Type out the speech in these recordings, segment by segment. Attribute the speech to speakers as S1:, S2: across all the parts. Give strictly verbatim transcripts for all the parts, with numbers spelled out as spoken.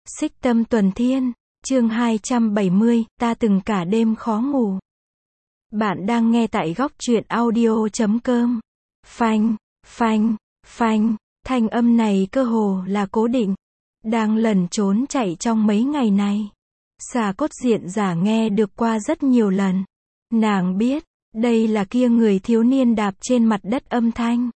S1: Xích Tâm Tuần Thiên, chương hai trăm bảy mươi, ta từng cả đêm khó ngủ. Bạn đang nghe tại góc truyện audio chấm com. Phanh, phanh, phanh, thanh âm này cơ hồ là cố định. Đang lẩn trốn chạy trong mấy ngày này. Xà Cốt Diện Giả nghe được qua rất nhiều lần. Nàng biết, đây là kia người thiếu niên đạp trên mặt đất âm thanh.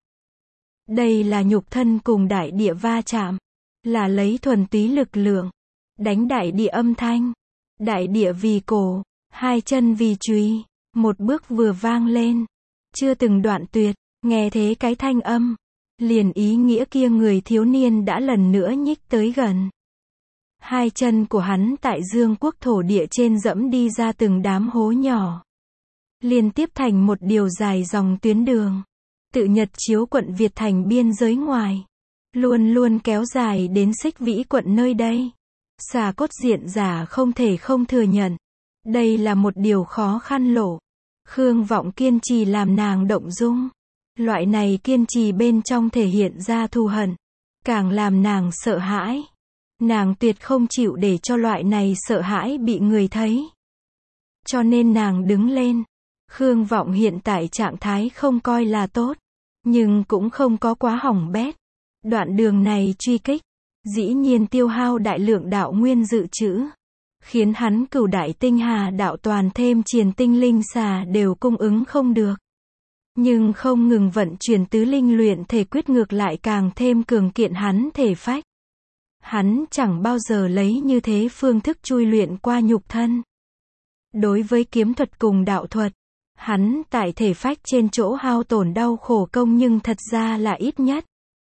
S1: Đây là nhục thân cùng đại địa va chạm. Là lấy thuần túy lực lượng. Đánh đại địa âm thanh. Đại địa vì cổ, hai chân vì chùy, một bước vừa vang lên. Chưa từng đoạn tuyệt, nghe thế cái thanh âm. Liền ý nghĩa kia người thiếu niên đã lần nữa nhích tới gần. Hai chân của hắn tại Dương Quốc thổ địa trên dẫm đi ra từng đám hố nhỏ. Liên tiếp thành một điều dài dòng tuyến đường. Tự Nhật Chiếu quận Việt thành biên giới ngoài. Luôn luôn kéo dài đến Xích Vĩ quận nơi đây. Xà Cốt Diện Giả không thể không thừa nhận. Đây là một điều khó khăn lộ. Khương Vọng kiên trì làm nàng động dung. Loại này kiên trì bên trong thể hiện ra thù hận. Càng làm nàng sợ hãi. Nàng tuyệt không chịu để cho loại này sợ hãi bị người thấy. Cho nên nàng đứng lên. Khương Vọng hiện tại trạng thái không coi là tốt. Nhưng cũng không có quá hỏng bét. Đoạn đường này truy kích. Dĩ nhiên tiêu hao đại lượng đạo nguyên dự trữ. Khiến hắn Cửu Đại Tinh Hà đạo toàn thêm Triền Tinh Linh Xà đều cung ứng không được. Nhưng không ngừng vận chuyển tứ linh luyện thể quyết ngược lại càng thêm cường kiện hắn thể phách. Hắn chẳng bao giờ lấy như thế phương thức chui luyện qua nhục thân. Đối với kiếm thuật cùng đạo thuật, hắn tại thể phách trên chỗ hao tổn đau khổ công nhưng thật ra là ít nhất.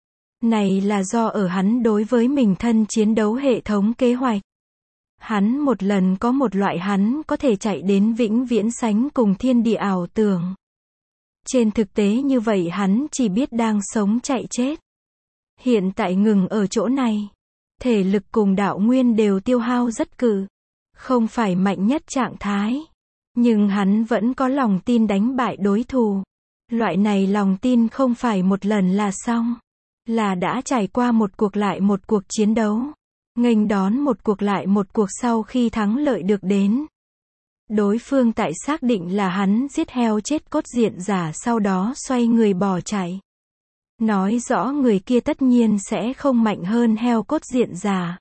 S1: Này là do ở hắn đối với mình thân chiến đấu hệ thống kế hoạch. Hắn một lần có một loại hắn có thể chạy đến vĩnh viễn sánh cùng thiên địa ảo tưởng. Trên thực tế như vậy hắn chỉ biết đang sống chạy chết. Hiện tại ngừng ở chỗ này. Thể lực cùng đạo nguyên đều tiêu hao rất cự. Không phải mạnh nhất trạng thái. Nhưng hắn vẫn có lòng tin đánh bại đối thủ. Loại này lòng tin không phải một lần là xong. Là đã trải qua một cuộc lại một cuộc chiến đấu. Nghênh đón một cuộc lại một cuộc sau khi thắng lợi được đến. Đối phương tại xác định là hắn giết heo chết Cốt Diện Giả sau đó xoay người bỏ chạy. Nói rõ người kia tất nhiên sẽ không mạnh hơn heo Cốt Diện Giả.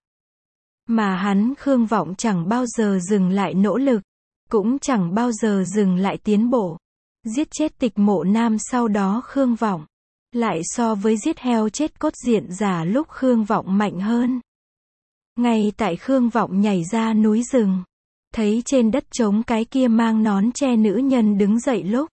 S1: Mà hắn Khương Vọng chẳng bao giờ dừng lại nỗ lực. Cũng chẳng bao giờ dừng lại tiến bộ. Giết chết Tịch Mộ Nam sau đó Khương Vọng. Lại so với giết heo chết Cốt Diện Giả lúc Khương Vọng mạnh hơn. Ngay tại Khương Vọng nhảy ra núi rừng. Thấy trên đất trống cái kia mang nón che nữ nhân đứng dậy lúc.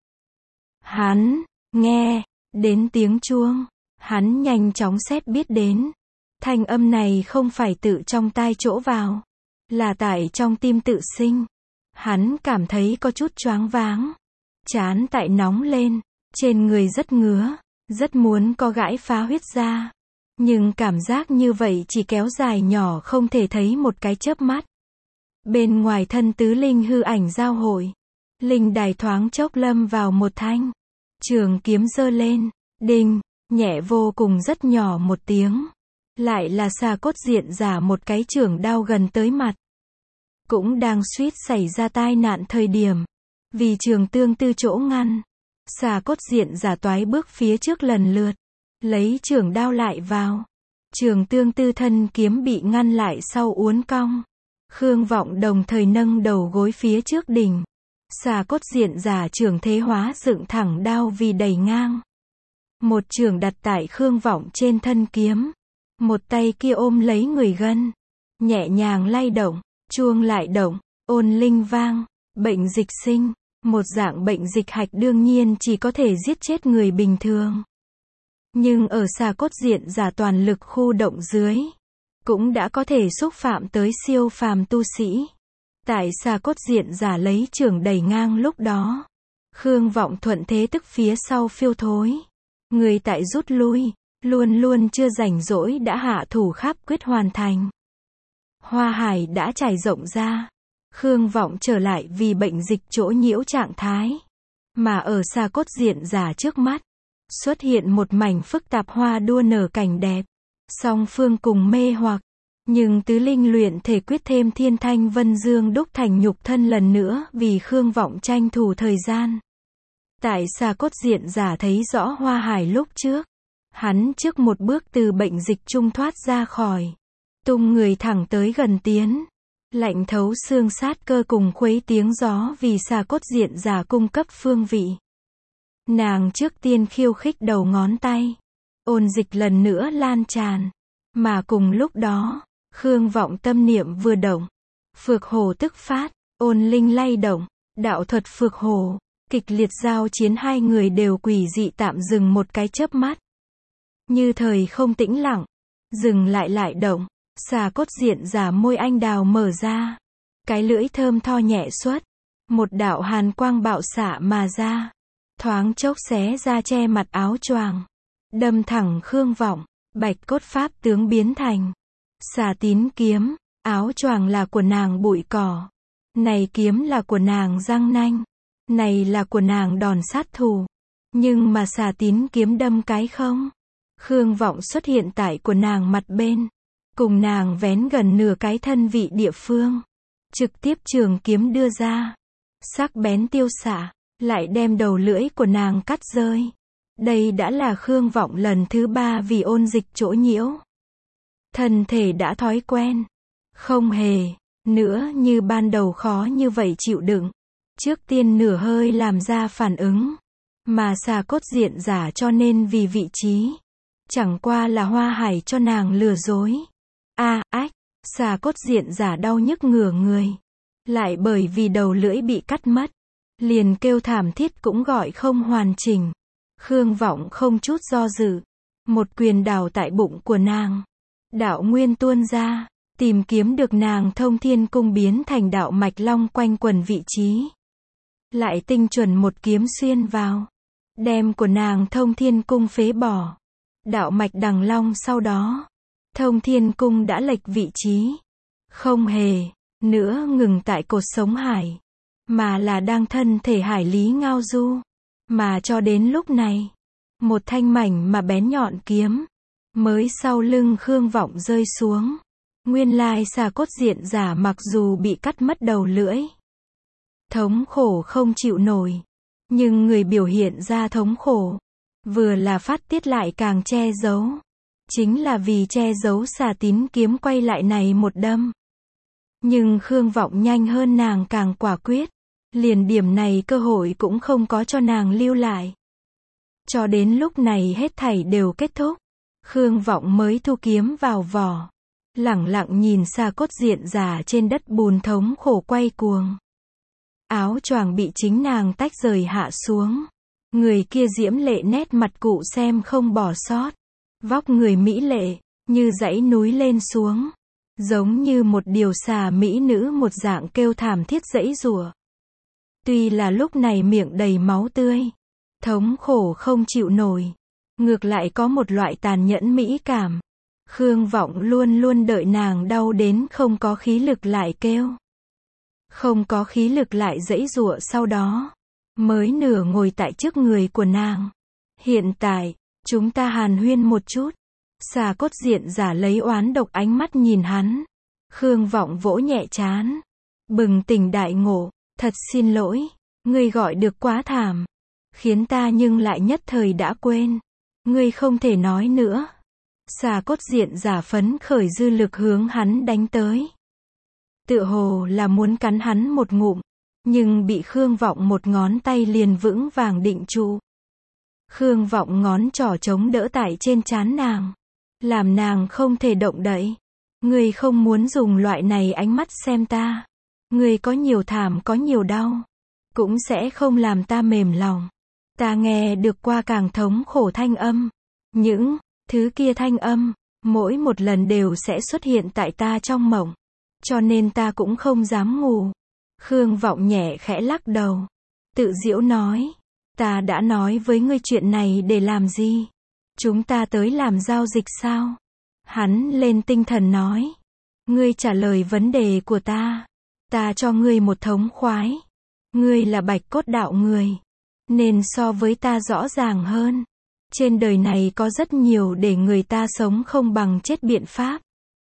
S1: Hắn, nghe, đến tiếng chuông. Hắn nhanh chóng xét biết đến. Thanh âm này không phải tự trong tai chỗ vào. Là tại trong tim tự sinh. Hắn cảm thấy có chút choáng váng. Trán tại nóng lên. Trên người rất ngứa. Rất muốn có gãi phá huyết ra. Nhưng cảm giác như vậy chỉ kéo dài nhỏ không thể thấy một cái chớp mắt. Bên ngoài thân tứ linh hư ảnh giao hội. Linh đài thoáng chốc lâm vào một thanh. Trường kiếm giơ lên. Đinh, nhẹ vô cùng rất nhỏ một tiếng. Lại là Xà Cốt Diện Giả một cái chưởng đao gần tới mặt. Cũng đang suýt xảy ra tai nạn thời điểm. Vì trường tương tư chỗ ngăn. Xà Cốt Diện Giả toái bước phía trước lần lượt. Lấy chưởng đao lại vào. Trường tương tư thân kiếm bị ngăn lại sau uốn cong. Khương Vọng đồng thời nâng đầu gối phía trước đỉnh. Xà Cốt Diện Giả chưởng thế hóa dựng thẳng đao vì đẩy ngang. Một chưởng đặt tại Khương Vọng trên thân kiếm. Một tay kia ôm lấy người gân. Nhẹ nhàng lay động, chuông lại động, ôn linh vang, bệnh dịch sinh. Một dạng bệnh dịch hạch đương nhiên chỉ có thể giết chết người bình thường. Nhưng ở Xà Cốt Diện Giả toàn lực khu động dưới. Cũng đã có thể xúc phạm tới siêu phàm tu sĩ. Tại Xà Cốt Diện Giả lấy chưởng đẩy ngang lúc đó. Khương Vọng thuận thế tức phía sau phiêu thối. Người tại rút lui. Luôn luôn chưa rảnh rỗi đã hạ thủ khắp quyết hoàn thành. Hoa hải đã trải rộng ra. Khương Vọng trở lại vì bệnh dịch chỗ nhiễu trạng thái. Mà ở Xà Cốt Diện Giả trước mắt. Xuất hiện một mảnh phức tạp hoa đua nở cảnh đẹp. Song phương cùng mê hoặc. Nhưng tứ linh luyện thể quyết thêm thiên thanh vân dương đúc thành nhục thân lần nữa vì Khương Vọng tranh thủ thời gian. Tại xà cốt diện giả thấy rõ Hoa Hải lúc trước. Hắn trước một bước từ bệnh dịch trung thoát ra khỏi. Tung người thẳng tới gần tiến. Lạnh thấu xương sát cơ cùng khuấy tiếng gió vì xà cốt diện giả cung cấp phương vị. Nàng trước tiên khiêu khích đầu ngón tay. Ôn dịch lần nữa lan tràn. Mà cùng lúc đó, Khương Vọng tâm niệm vừa động. Phược hổ tức phát, ôn linh lay động, đạo thuật phược hổ, kịch liệt giao chiến hai người đều quỷ dị tạm dừng một cái chớp mắt. Như thời không tĩnh lặng, dừng lại lại động, xà cốt diện giả môi anh đào mở ra. Cái lưỡi thơm tho nhẹ xuất, một đạo hàn quang bạo xạ mà ra. Thoáng chốc xé ra che mặt áo choàng, đâm thẳng Khương Vọng, bạch cốt pháp tướng biến thành. Xà tín kiếm, áo choàng là của nàng bụi cỏ. Này kiếm là của nàng răng nanh. Này là của nàng đòn sát thủ. Nhưng mà xà tín kiếm đâm cái không. Khương Vọng xuất hiện tại của nàng mặt bên. Cùng nàng vén gần nửa cái thân vị địa phương. Trực tiếp trường kiếm đưa ra. Sắc bén tiêu xạ, lại đem đầu lưỡi của nàng cắt rơi. Đây đã là Khương Vọng lần thứ ba vì ôn dịch chỗ nhiễu. Thân thể đã thói quen. Không hề, nữa như ban đầu khó như vậy chịu đựng. Trước tiên nửa hơi làm ra phản ứng. Mà xà cốt diện giả cho nên vì vị trí. Chẳng qua là Hoa Hải cho nàng lừa dối. A à, ách, xà cốt diện giả đau nhức ngửa người. Lại bởi vì đầu lưỡi bị cắt mất. Liền kêu thảm thiết cũng gọi không hoàn chỉnh. Khương Vọng không chút do dự. Một quyền đào tại bụng của nàng. Đạo nguyên tuôn ra. Tìm kiếm được nàng thông thiên cung biến thành đạo mạch long quanh quần vị trí. Lại tinh chuẩn một kiếm xuyên vào. Đem của nàng thông thiên cung phế bỏ. Đạo mạch đằng long sau đó. Thông thiên cung đã lệch vị trí. Không hề, nữa ngừng tại cột sống hải. Mà là đang thân thể hải lý ngao du. Mà cho đến lúc này. Một thanh mảnh mà bén nhọn kiếm. Mới sau lưng Khương Vọng rơi xuống. Nguyên lai xà cốt diện giả mặc dù bị cắt mất đầu lưỡi. Thống khổ không chịu nổi. Nhưng người biểu hiện ra thống khổ. Vừa là phát tiết lại càng che giấu. Chính là vì che giấu xà tín kiếm quay lại này một đâm. Nhưng Khương Vọng nhanh hơn nàng càng quả quyết. Liền điểm này cơ hội cũng không có cho nàng lưu lại. Cho đến lúc này hết thảy đều kết thúc. Khương Vọng mới thu kiếm vào vỏ. Lẳng lặng nhìn xà cốt diện giả trên đất bùn thống khổ quay cuồng. Áo choàng bị chính nàng tách rời hạ xuống. Người kia diễm lệ nét mặt cụ xem không bỏ sót. Vóc người mỹ lệ, như dãy núi lên xuống. Giống như một điều xà mỹ nữ một dạng kêu thảm thiết dãy rủa. Tuy là lúc này miệng đầy máu tươi. Thống khổ không chịu nổi. Ngược lại có một loại tàn nhẫn mỹ cảm. Khương Vọng luôn luôn đợi nàng đau đến không có khí lực lại kêu. Không có khí lực lại dãy giụa sau đó. Mới nửa ngồi tại trước người của nàng. Hiện tại, chúng ta hàn huyên một chút. Xà cốt diện giả lấy oán độc ánh mắt nhìn hắn. Khương Vọng vỗ nhẹ trán. Bừng tỉnh đại ngộ, thật xin lỗi. Ngươi gọi được quá thảm. Khiến ta nhưng lại nhất thời đã quên. Ngươi không thể nói nữa. Xà cốt diện giả phấn khởi dư lực hướng hắn đánh tới. Tựa hồ là muốn cắn hắn một ngụm. Nhưng bị Khương Vọng một ngón tay liền vững vàng định trụ. Khương Vọng ngón trỏ chống đỡ tại trên trán nàng. Làm nàng không thể động đậy. Ngươi không muốn dùng loại này ánh mắt xem ta. Ngươi có nhiều thảm có nhiều đau. Cũng sẽ không làm ta mềm lòng. Ta nghe được qua càng thống khổ thanh âm. Những thứ kia thanh âm, mỗi một lần đều sẽ xuất hiện tại ta trong mộng. Cho nên ta cũng không dám ngủ. Khương Vọng nhẹ khẽ lắc đầu. Tự giễu nói. Ta đã nói với ngươi chuyện này để làm gì? Chúng ta tới làm giao dịch sao? Hắn lên tinh thần nói. Ngươi trả lời vấn đề của ta. Ta cho ngươi một thống khoái. Ngươi là bạch cốt đạo người. Nên so với ta rõ ràng hơn. Trên đời này có rất nhiều để người ta sống không bằng chết biện pháp.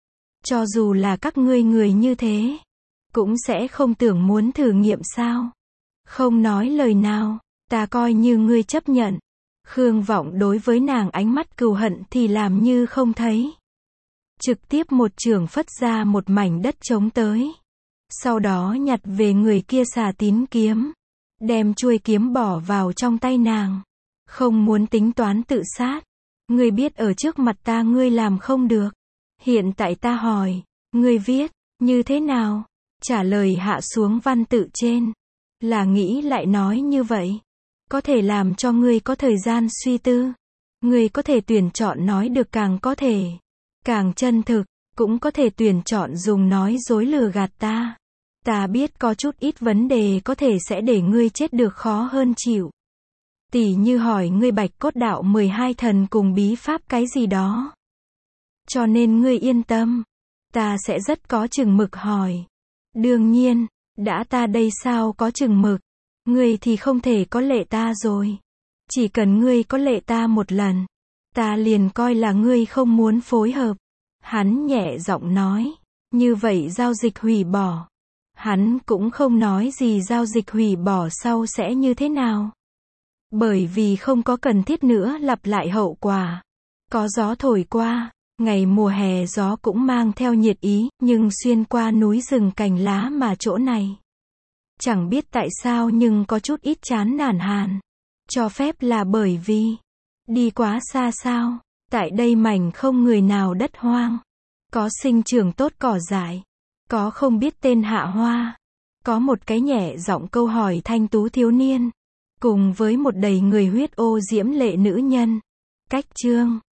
S1: Cho dù là các ngươi người như thế, cũng sẽ không tưởng muốn thử nghiệm sao? Không nói lời nào, ta coi như ngươi chấp nhận. Khương Vọng đối với nàng ánh mắt cừu hận thì làm như không thấy. Trực tiếp một chưởng phất ra một mảnh đất trống tới. Sau đó nhặt về người kia xà tín kiếm. Đem chuôi kiếm bỏ vào trong tay nàng. Không muốn tính toán tự sát. Ngươi biết ở trước mặt ta ngươi làm không được. Hiện tại ta hỏi, ngươi viết, như thế nào? Trả lời hạ xuống văn tự trên. Là nghĩ lại nói như vậy. Có thể làm cho ngươi có thời gian suy tư. Ngươi có thể tuyển chọn nói được càng có thể. Càng chân thực, cũng có thể tuyển chọn dùng nói dối lừa gạt ta. Ta biết có chút ít vấn đề có thể sẽ để ngươi chết được khó hơn chịu. Tỉ như hỏi ngươi bạch cốt đạo mười hai thần cùng bí pháp cái gì đó. Cho nên ngươi yên tâm. Ta sẽ rất có chừng mực hỏi. Đương nhiên, đã ta đây sao có chừng mực. Ngươi thì không thể có lệ ta rồi. Chỉ cần ngươi có lệ ta một lần. Ta liền coi là ngươi không muốn phối hợp. Hắn nhẹ giọng nói. Như vậy giao dịch hủy bỏ. Hắn cũng không nói gì giao dịch hủy bỏ sau sẽ như thế nào. Bởi vì không có cần thiết nữa lặp lại hậu quả. Có gió thổi qua, ngày mùa hè gió cũng mang theo nhiệt ý, nhưng xuyên qua núi rừng cành lá mà chỗ này. Chẳng biết tại sao nhưng có chút ít chán nản hàn. Cho phép là bởi vì, đi quá xa sao, tại đây mảnh không người nào đất hoang. Có sinh trưởng tốt cỏ dại, có không biết tên hạ hoa. Có một cái nhẹ giọng câu hỏi thanh tú thiếu niên. Cùng với một đầy người huyết ô diễm lệ nữ nhân. Cách chương